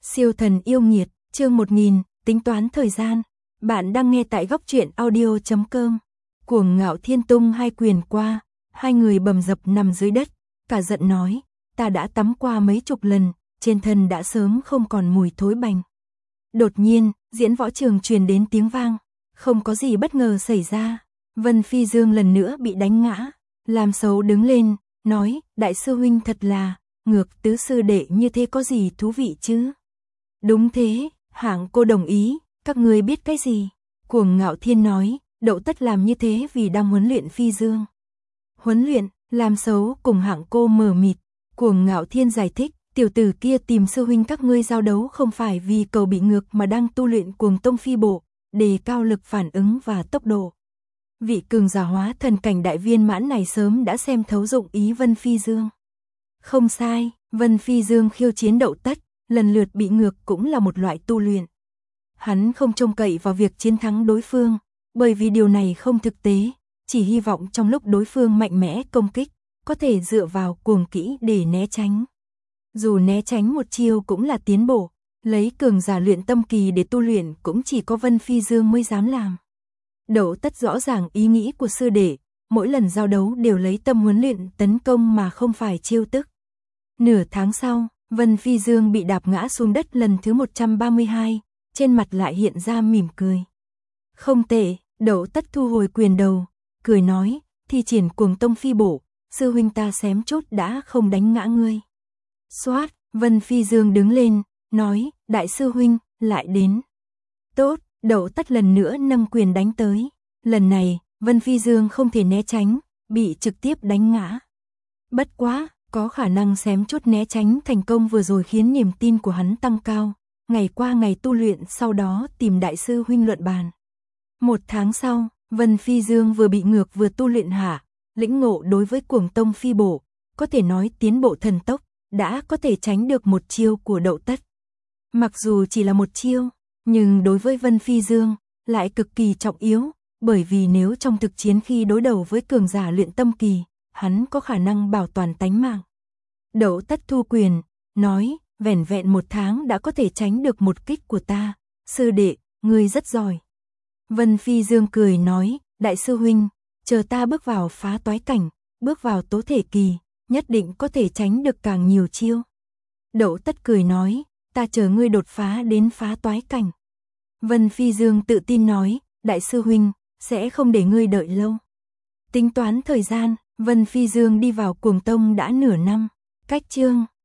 Siêu thần yêu nghiệt, chương 1000, tính toán thời gian. Bạn đang nghe tại góc truyện audio.com. Cuồng Ngạo Thiên tung hai quyền qua, hai người bầm dập nằm dưới đất, cả giận nói, ta đã tắm qua mấy chục lần, trên thân đã sớm không còn mùi thối bành. Đột nhiên, diễn võ trường truyền đến tiếng vang, không có gì bất ngờ xảy ra. Vân Phi Dương lần nữa bị đánh ngã, làm xấu đứng lên, nói, đại sư huynh thật là, ngược tứ sư đệ như thế có gì thú vị chứ? Đúng thế, hạng cô đồng ý, các ngươi biết cái gì? Cuồng Ngạo Thiên nói, Đậu Tất làm như thế vì đang huấn luyện Phi Dương. Huấn luyện, làm xấu cùng hạng cô mờ mịt. Cuồng Ngạo Thiên giải thích, tiểu tử kia tìm sư huynh các ngươi giao đấu không phải vì cầu bị ngược mà đang tu luyện Cuồng Tông Phi Bộ, đề cao lực phản ứng và tốc độ. Vị cường giả hóa thần cảnh đại viên mãn này sớm đã xem thấu dụng ý Vân Phi Dương. Không sai, Vân Phi Dương khiêu chiến Đậu Tất, lần lượt bị ngược cũng là một loại tu luyện. Hắn không trông cậy vào việc chiến thắng đối phương, bởi vì điều này không thực tế, chỉ hy vọng trong lúc đối phương mạnh mẽ công kích, có thể dựa vào cuồng kỹ để né tránh. Dù né tránh một chiêu cũng là tiến bộ, lấy cường giả luyện tâm kỳ để tu luyện cũng chỉ có Vân Phi Dương mới dám làm. Đậu Tất rõ ràng ý nghĩ của sư đệ, mỗi lần giao đấu đều lấy tâm huấn luyện tấn công mà không phải chiêu tức. Nửa tháng sau, Vân Phi Dương bị đạp ngã xuống đất lần thứ 132, trên mặt lại hiện ra mỉm cười. Không tệ, Đậu Tất thu hồi quyền đầu, cười nói, thi triển Cuồng Tông Phi Bộ, sư huynh ta xém chút đã không đánh ngã ngươi. Xoát, Vân Phi Dương đứng lên, nói, đại sư huynh, lại đến. Tốt, Đậu Tất lần nữa nâng quyền đánh tới. Lần này, Vân Phi Dương không thể né tránh, bị trực tiếp đánh ngã. Bất quá, có khả năng xém chút né tránh thành công vừa rồi khiến niềm tin của hắn tăng cao. Ngày qua ngày tu luyện sau đó tìm đại sư huynh luận bàn. Một tháng sau, Vân Phi Dương vừa bị ngược vừa tu luyện hạ, lĩnh ngộ đối với Cuồng Tông Phi Bộ, có thể nói tiến bộ thần tốc, đã có thể tránh được một chiêu của Đậu Tất. Mặc dù chỉ là một chiêu, nhưng đối với Vân Phi Dương lại cực kỳ trọng yếu, bởi vì nếu trong thực chiến khi đối đầu với cường giả luyện tâm kỳ, hắn có khả năng bảo toàn tánh mạng. Đậu Tất thu quyền, nói, vẻn vẹn một tháng đã có thể tránh được một kích của ta, sư đệ, ngươi rất giỏi. Vân Phi Dương cười nói, đại sư huynh, chờ ta bước vào phá toái cảnh, bước vào tố thể kỳ, nhất định có thể tránh được càng nhiều chiêu. Đậu Tất cười nói, ta chờ ngươi đột phá đến phá toái cảnh. Vân Phi Dương tự tin nói, đại sư huynh, sẽ không để ngươi đợi lâu. Tính toán thời gian, Vân Phi Dương đi vào Cuồng Tông đã nửa năm, cách chương